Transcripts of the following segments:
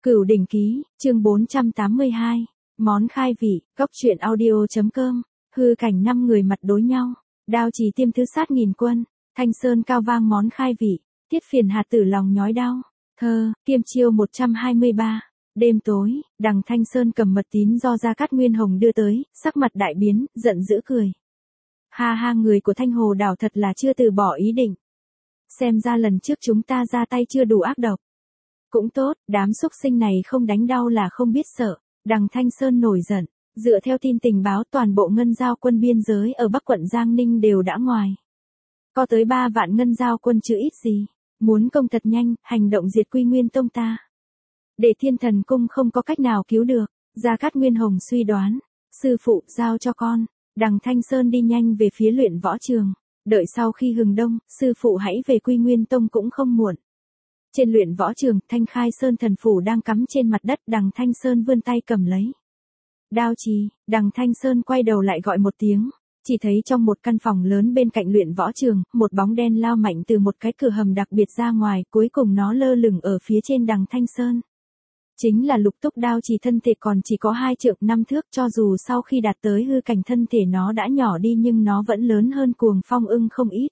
Cửu Đỉnh Ký, chương 482, món khai vị, cốc truyện audio.com, hư cảnh 5 người mặt đối nhau, đao chỉ tiêm thứ sát nghìn quân, thanh sơn cao vang món khai vị, tiết phiền hạt tử lòng nhói đau, thơ, kiêm chiêu 123. Đêm tối, đằng Thanh Sơn cầm mật tín do Gia Cát Nguyên Hồng đưa tới, sắc mặt đại biến, giận dữ cười. Ha ha, người của Thanh Hồ đảo thật là chưa từ bỏ ý định. Xem ra lần trước chúng ta ra tay chưa đủ ác độc. Cũng tốt, đám xúc sinh này không đánh đau là không biết sợ. Đằng Thanh Sơn nổi giận, dựa theo tin tình báo toàn bộ ngân giao quân biên giới ở Bắc quận Giang Ninh đều đã ngoài. Có tới 3 vạn ngân giao quân chứ ít gì. Muốn công thật nhanh, hành động diệt Quy Nguyên Tông ta. Để Thiên Thần Cung không có cách nào cứu được, Gia Cát Nguyên Hồng suy đoán, sư phụ giao cho con. Đằng Thanh Sơn đi nhanh về phía luyện võ trường, đợi sau khi hừng đông, sư phụ hãy về Quy Nguyên Tông cũng không muộn. Trên luyện võ trường, Thanh Khai Sơn thần phủ đang cắm trên mặt đất, đằng Thanh Sơn vươn tay cầm lấy. Đao trì, đằng Thanh Sơn quay đầu lại gọi một tiếng, chỉ thấy trong một căn phòng lớn bên cạnh luyện võ trường, một bóng đen lao mạnh từ một cái cửa hầm đặc biệt ra ngoài, cuối cùng nó lơ lửng ở phía trên đằng Thanh Sơn. Chính là Lục Túc Đao Trì, thân thể còn chỉ có 2 trượng 5 thước, cho dù sau khi đạt tới hư cảnh thân thể nó đã nhỏ đi nhưng nó vẫn lớn hơn Cuồng Phong Ưng không ít.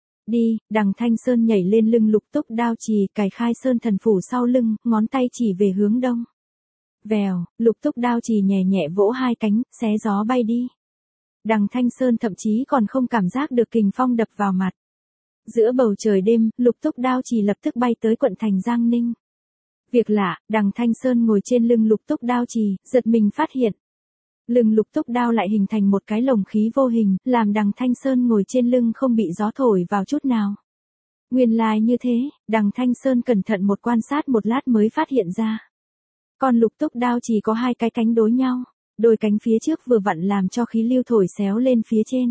Đi, đằng Thanh Sơn nhảy lên lưng Lục Túc Đao Trì, cài Khai Sơn thần phủ sau lưng, ngón tay chỉ về hướng đông. Vèo, Lục Túc Đao Trì nhẹ nhẹ vỗ 2 cánh, xé gió bay đi. Đằng Thanh Sơn thậm chí còn không cảm giác được kình phong đập vào mặt. Giữa bầu trời đêm, Lục Túc Đao Trì lập tức bay tới quận thành Giang Ninh. Việc lạ, đằng Thanh Sơn ngồi trên lưng Lục Túc Đao Trì, giật mình phát hiện. Lưng Lục Túc Đao lại hình thành một cái lồng khí vô hình, làm đằng Thanh Sơn ngồi trên lưng không bị gió thổi vào chút nào. Nguyên lai như thế, đằng Thanh Sơn cẩn thận một quan sát một lát mới phát hiện ra. Con Lục Túc Đao chỉ có 2 cái cánh đối nhau, đôi cánh phía trước vừa vặn làm cho khí lưu thổi xéo lên phía trên.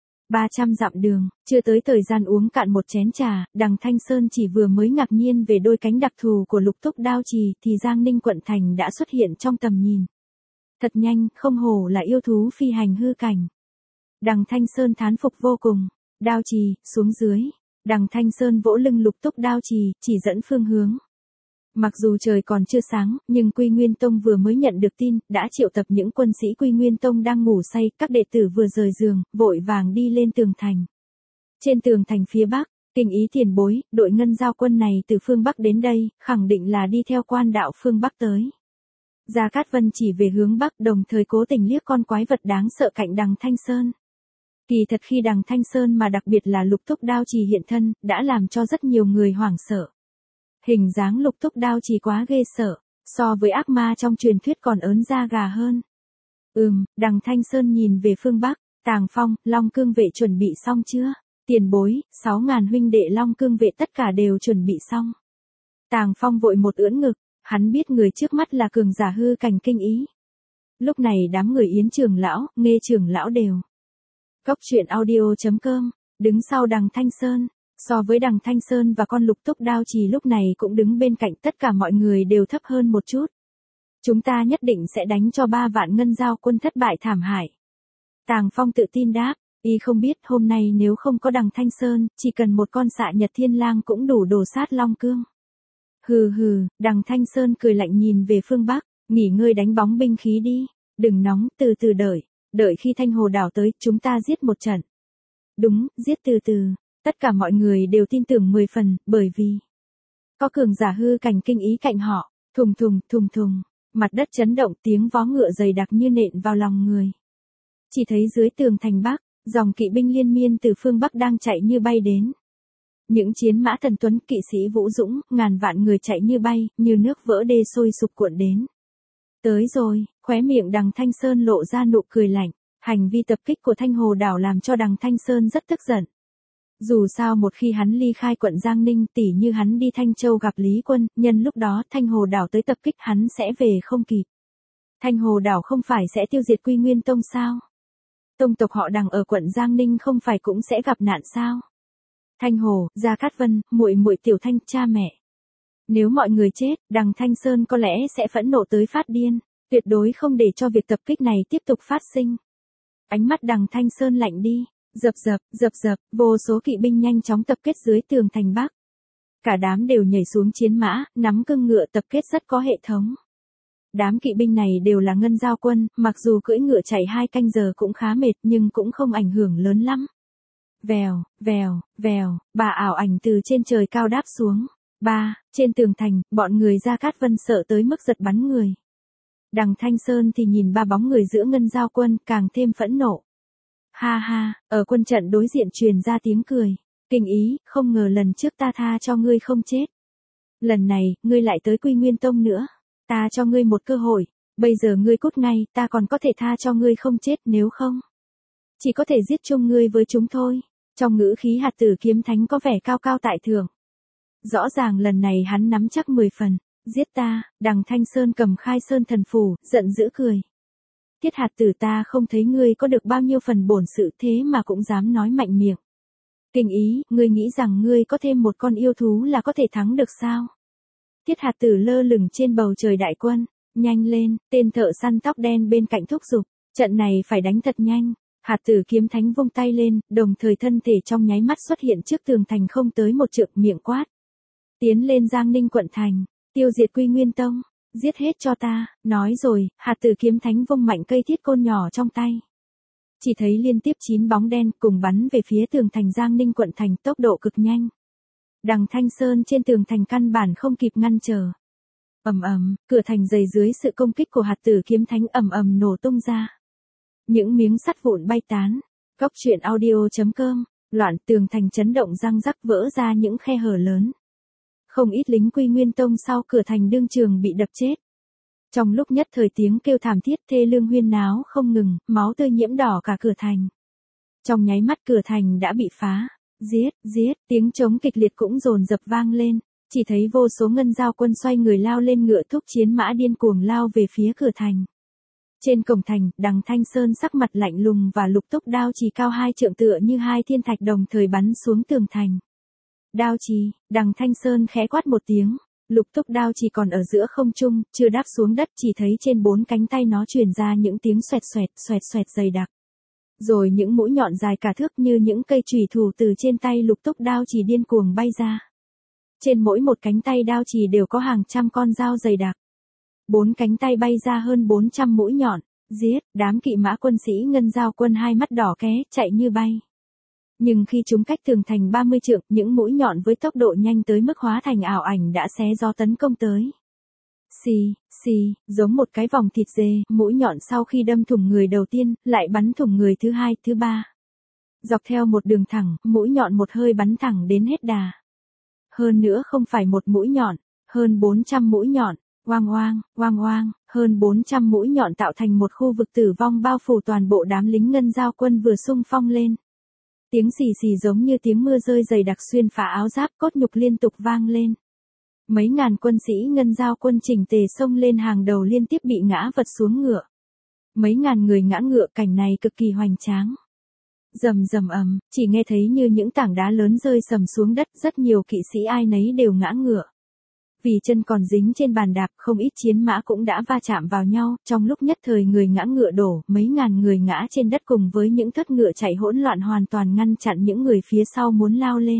300 dặm đường, chưa tới thời gian uống cạn một chén trà, đằng Thanh Sơn chỉ vừa mới ngạc nhiên về đôi cánh đặc thù của Lục Túc Đao Trì thì Giang Ninh quận thành đã xuất hiện trong tầm nhìn. Thật nhanh, không hổ là yêu thú phi hành hư cảnh. Đằng Thanh Sơn thán phục vô cùng. Đao Trì, xuống dưới. Đằng Thanh Sơn vỗ lưng Lục Túc Đao Trì, chỉ dẫn phương hướng. Mặc dù trời còn chưa sáng, nhưng Quy Nguyên Tông vừa mới nhận được tin, đã triệu tập những quân sĩ Quy Nguyên Tông đang ngủ say, các đệ tử vừa rời giường, vội vàng đi lên tường thành. Trên tường thành phía Bắc, Kinh Ý tiền bối, đội ngân giao quân này từ phương Bắc đến đây, khẳng định là đi theo quan đạo phương Bắc tới. Gia Cát Vân chỉ về hướng Bắc, đồng thời cố tình liếc con quái vật đáng sợ cạnh đằng Thanh Sơn. Kỳ thật khi đằng Thanh Sơn mà đặc biệt là Lục Túc Đao Trì hiện thân, đã làm cho rất nhiều người hoảng sợ. Hình dáng Lục Túc Đao Trì quá ghê sợ, so với ác ma trong truyền thuyết còn ớn da gà hơn. Đằng Thanh Sơn nhìn về phương Bắc, Tàng Phong, Long Cương vệ chuẩn bị xong chưa? Tiền bối, 6.000 huynh đệ Long Cương vệ tất cả đều chuẩn bị xong. Tàng Phong vội một ưỡn ngực, hắn biết người trước mắt là cường giả hư cảnh Kinh Ý. Lúc này đám người Yến trưởng lão, Nghê trưởng lão đều. Cốc truyện audio.com, đứng sau đằng Thanh Sơn. So với đằng Thanh Sơn và con Lục Túc Đao Trì lúc này cũng đứng bên cạnh, tất cả mọi người đều thấp hơn một chút. Chúng ta nhất định sẽ đánh cho 3 vạn ngân giao quân thất bại thảm hại. Tàng Phong tự tin đáp, y không biết hôm nay nếu không có đằng Thanh Sơn, chỉ cần một con xạ Nhật Thiên Lang cũng đủ đổ sát Long Cương. Hừ hừ, đằng Thanh Sơn cười lạnh nhìn về phương Bắc, nghỉ ngơi đánh bóng binh khí đi, đừng nóng, từ từ đợi khi Thanh Hồ đảo tới, chúng ta giết một trận. Đúng, giết từ từ. Tất cả mọi người đều tin tưởng 10 phần, bởi vì có cường giả hư cảnh Kinh Ý cạnh họ, thùng thùng, mặt đất chấn động, tiếng vó ngựa dày đặc như nện vào lòng người. Chỉ thấy dưới tường thành Bắc, dòng kỵ binh liên miên từ phương Bắc đang chạy như bay đến. Những chiến mã thần tuấn, kỵ sĩ vũ dũng, ngàn vạn người chạy như bay, như nước vỡ đê sôi sục cuộn đến. Tới rồi, khóe miệng đằng Thanh Sơn lộ ra nụ cười lạnh, hành vi tập kích của Thanh Hồ đảo làm cho đằng Thanh Sơn rất tức giận. Dù sao một khi hắn ly khai quận Giang Ninh, tỉ như hắn đi Thanh Châu gặp Lý Quân, nhân lúc đó Thanh Hồ đảo tới tập kích hắn sẽ về không kịp. Thanh Hồ đảo không phải sẽ tiêu diệt Quy Nguyên Tông sao? Tông tộc họ đằng ở quận Giang Ninh không phải cũng sẽ gặp nạn sao? Thanh Hồ, Gia Cát Vân, muội muội Tiểu Thanh, cha mẹ. Nếu mọi người chết, đằng Thanh Sơn có lẽ sẽ phẫn nộ tới phát điên, tuyệt đối không để cho việc tập kích này tiếp tục phát sinh. Ánh mắt đằng Thanh Sơn lạnh đi. Dập dập, vô số kỵ binh nhanh chóng tập kết dưới tường thành Bắc. Cả đám đều nhảy xuống chiến mã, nắm cương ngựa tập kết rất có hệ thống. Đám kỵ binh này đều là ngân giao quân, mặc dù cưỡi ngựa chạy 2 canh giờ cũng khá mệt nhưng cũng không ảnh hưởng lớn lắm. Vèo, vèo, vèo, bà ảo ảnh từ trên trời cao đáp xuống. Trên tường thành, bọn người Gia Cát Vân sợ tới mức giật bắn người. Đằng Thanh Sơn thì nhìn 3 bóng người giữa ngân giao quân càng thêm phẫn nộ. Ha ha, ở quân trận đối diện truyền ra tiếng cười. Kinh ý, không ngờ lần trước ta tha cho ngươi không chết. Lần này, ngươi lại tới Quy Nguyên Tông nữa. Ta cho ngươi một cơ hội, bây giờ ngươi cút ngay, ta còn có thể tha cho ngươi không chết, nếu không chỉ có thể giết chung ngươi với chúng thôi. Trong ngữ khí Hạt Tử Kiếm Thánh có vẻ cao cao tại thượng. Rõ ràng lần này hắn nắm chắc 10 phần. Giết ta, đằng Thanh Sơn cầm khai sơn thần phù, giận dữ cười. Tiết Hạt Tử, ta không thấy ngươi có được bao nhiêu phần bổn sự thế mà cũng dám nói mạnh miệng. Kinh ý, ngươi nghĩ rằng ngươi có thêm một con yêu thú là có thể thắng được sao? Tiết Hạt Tử lơ lửng trên bầu trời đại quân. Nhanh lên, tên thợ săn tóc đen bên cạnh thúc giục. Trận này phải đánh thật nhanh. Hạt Tử Kiếm Thánh vung tay lên, đồng thời thân thể trong nháy mắt xuất hiện trước tường thành không tới một trượng, miệng quát. Tiến lên Giang Ninh quận thành, tiêu diệt Quy Nguyên Tông, giết hết cho ta. Nói rồi, Hạt Tử Kiếm Thánh vung mạnh cây thiết côn nhỏ trong tay. Chỉ thấy liên tiếp 9 bóng đen cùng bắn về phía tường thành Giang Ninh quận thành, tốc độ cực nhanh. Đằng Thanh Sơn trên tường thành căn bản không kịp ngăn trở. Ầm ầm, cửa thành dày dưới sự công kích của Hạt Tử Kiếm Thánh ầm ầm nổ tung ra. Những miếng sắt vụn bay tán. Góc truyện audio.com, loạn, tường thành chấn động răng rắc vỡ ra những khe hở lớn. Không ít lính Quy Nguyên Tông sau cửa thành đương trường bị đập chết. Trong lúc nhất thời tiếng kêu thảm thiết thê lương huyên náo không ngừng, máu tươi nhiễm đỏ cả cửa thành. Trong nháy mắt cửa thành đã bị phá. Giết, giết, tiếng trống kịch liệt cũng dồn dập vang lên. Chỉ thấy vô số ngân giao quân xoay người lao lên ngựa thúc chiến mã điên cuồng lao về phía cửa thành. Trên cổng thành, đằng Thanh Sơn sắc mặt lạnh lùng và lục túc đao chì cao 2 trượng tựa như 2 thiên thạch đồng thời bắn xuống tường thành. Đao chì, đằng Thanh Sơn khẽ quát một tiếng. Lục túc đao chì còn ở giữa không trung, chưa đáp xuống đất, chỉ thấy trên 4 cánh tay nó truyền ra những tiếng xoẹt xoẹt, xoẹt xoẹt dày đặc. Rồi những mũi nhọn dài cả thước như những cây chùy thủ từ trên tay lục túc đao chì điên cuồng bay ra. Trên mỗi một cánh tay đao chì đều có hàng trăm con dao dày đặc. 4 cánh tay bay ra hơn 400 mũi nhọn. Giết, đám kỵ mã quân sĩ ngân giao quân hai mắt đỏ ké, chạy như bay. Nhưng khi chúng cách tường thành 30 trượng, những mũi nhọn với tốc độ nhanh tới mức hóa thành ảo ảnh đã xé gió tấn công tới. Xì, xì, giống một cái vòng thịt dê, mũi nhọn sau khi đâm thủng người đầu tiên, lại bắn thủng người thứ 2, thứ 3. Dọc theo một đường thẳng, mũi nhọn một hơi bắn thẳng đến hết đà. Hơn nữa không phải một mũi nhọn, hơn 400 mũi nhọn. Oang oang, oang oang, hơn 400 mũi nhọn tạo thành một khu vực tử vong bao phủ toàn bộ đám lính ngân giao quân vừa xung phong lên. Tiếng xì xì giống như tiếng mưa rơi dày đặc xuyên phá áo giáp, cốt nhục liên tục vang lên. Mấy ngàn quân sĩ ngân giao quân chỉnh tề xông lên hàng đầu liên tiếp bị ngã vật xuống ngựa. Mấy ngàn người ngã ngựa, cảnh này cực kỳ hoành tráng. Rầm rầm ầm, chỉ nghe thấy như những tảng đá lớn rơi sầm xuống đất, rất nhiều kỵ sĩ ai nấy đều ngã ngựa. Vì chân còn dính trên bàn đạp, không ít chiến mã cũng đã va chạm vào nhau, trong lúc nhất thời người ngã ngựa đổ, mấy ngàn người ngã trên đất cùng với những thất ngựa chạy hỗn loạn hoàn toàn ngăn chặn những người phía sau muốn lao lên.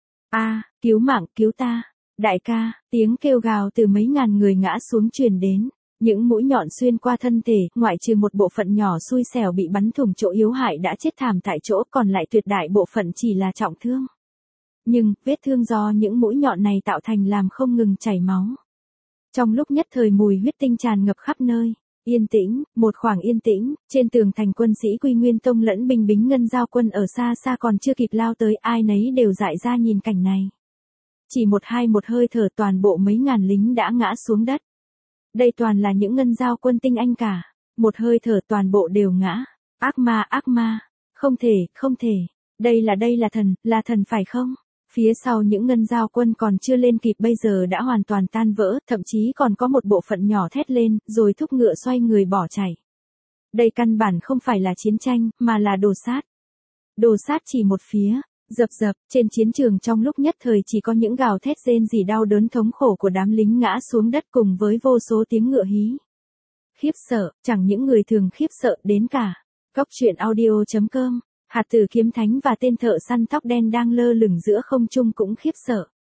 Cứu mạng, cứu ta, đại ca, tiếng kêu gào từ mấy ngàn người ngã xuống truyền đến. Những mũi nhọn xuyên qua thân thể, ngoại trừ một bộ phận nhỏ xui xẻo bị bắn thủng chỗ yếu hại đã chết thảm tại chỗ, còn lại tuyệt đại bộ phận chỉ là trọng thương. Nhưng, vết thương do những mũi nhọn này tạo thành làm không ngừng chảy máu. Trong lúc nhất thời mùi huyết tinh tràn ngập khắp nơi. Yên tĩnh, một khoảng yên tĩnh, trên tường thành quân sĩ Quy Nguyên Tông lẫn binh bính ngân giao quân ở xa xa còn chưa kịp lao tới, ai nấy đều dại ra nhìn cảnh này. Chỉ một hơi thở toàn bộ mấy ngàn lính đã ngã xuống đất. Đây toàn là những ngân giao quân tinh anh cả. Một hơi thở toàn bộ đều ngã. Ác ma, không thể. Đây là thần phải không? Phía sau những ngân giao quân còn chưa lên kịp bây giờ đã hoàn toàn tan vỡ, thậm chí còn có một bộ phận nhỏ thét lên, rồi thúc ngựa xoay người bỏ chạy. Đây căn bản không phải là chiến tranh, mà là đồ sát. Đồ sát chỉ một phía, dập dập, trên chiến trường trong lúc nhất thời chỉ có những gào thét rên rỉ đau đớn thống khổ của đám lính ngã xuống đất cùng với vô số tiếng ngựa hí. Khiếp sợ, chẳng những người thường khiếp sợ đến cả. Góc truyện audio.com, Hạt Tử Kiếm Thánh và tên thợ săn tóc đen đang lơ lửng giữa không trung cũng khiếp sợ.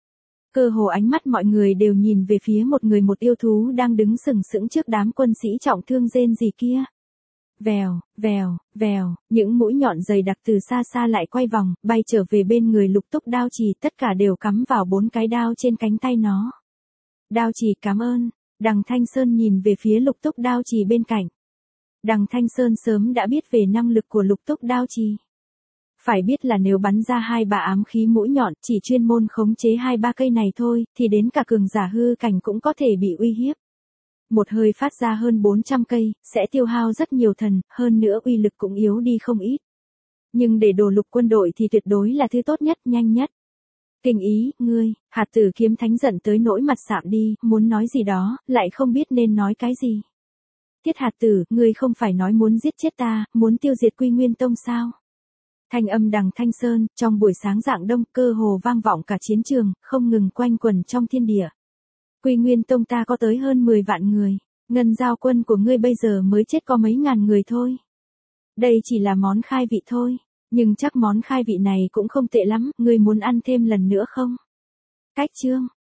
Cơ hồ ánh mắt mọi người đều nhìn về phía một người một yêu thú đang đứng sừng sững trước đám quân sĩ trọng thương rên rỉ kia. Vèo, vèo, vèo, những mũi nhọn dày đặc từ xa xa lại quay vòng, bay trở về bên người Lục Túc Đao Trì, tất cả đều cắm vào 4 cái đao trên cánh tay nó. Đao Trì cảm ơn. Đằng Thanh Sơn nhìn về phía Lục Túc Đao Trì bên cạnh. Đằng Thanh Sơn sớm đã biết về năng lực của Lục Túc Đao Trì. Phải biết là nếu bắn ra 2-3 ám khí mũi nhọn chỉ chuyên môn khống chế 2-3 cây này thôi, thì đến cả cường giả hư cảnh cũng có thể bị uy hiếp. Một hơi phát ra hơn 400 cây, sẽ tiêu hao rất nhiều thần, hơn nữa uy lực cũng yếu đi không ít. Nhưng để đồ lục quân đội thì tuyệt đối là thứ tốt nhất, nhanh nhất. Kinh ý, ngươi, Hạt Tử Kiếm Thánh giận tới nỗi mặt sạm đi, muốn nói gì đó, lại không biết nên nói cái gì. Thiết Hạt Tử, ngươi không phải nói muốn giết chết ta, muốn tiêu diệt Quy Nguyên Tông sao? Thanh âm Đằng Thanh Sơn, trong buổi sáng rạng đông, cơ hồ vang vọng cả chiến trường, không ngừng quanh quẩn trong thiên địa. Quy Nguyên Tông ta có tới hơn 10 vạn người, Ngân Giao quân của ngươi bây giờ mới chết có mấy ngàn người thôi. Đây chỉ là món khai vị thôi, nhưng chắc món khai vị này cũng không tệ lắm, ngươi muốn ăn thêm lần nữa không? Cách chương